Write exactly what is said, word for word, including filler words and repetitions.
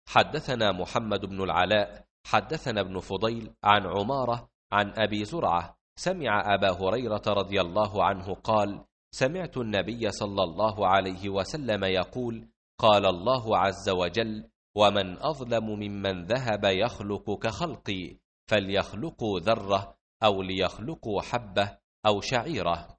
حدثنا محمد بن العلاء حدثنا ابن فضيل عن عمارة عن أبي زرعة سمع أبا هريرة رضي الله عنه قال: سمعت النبي صلى الله عليه وسلم يقول: قال الله عز وجل: ومن أظلم ممن ذهب يخلق كخلقي، فليخلقوا ذرة أو ليخلقوا حبة أو شعيرة.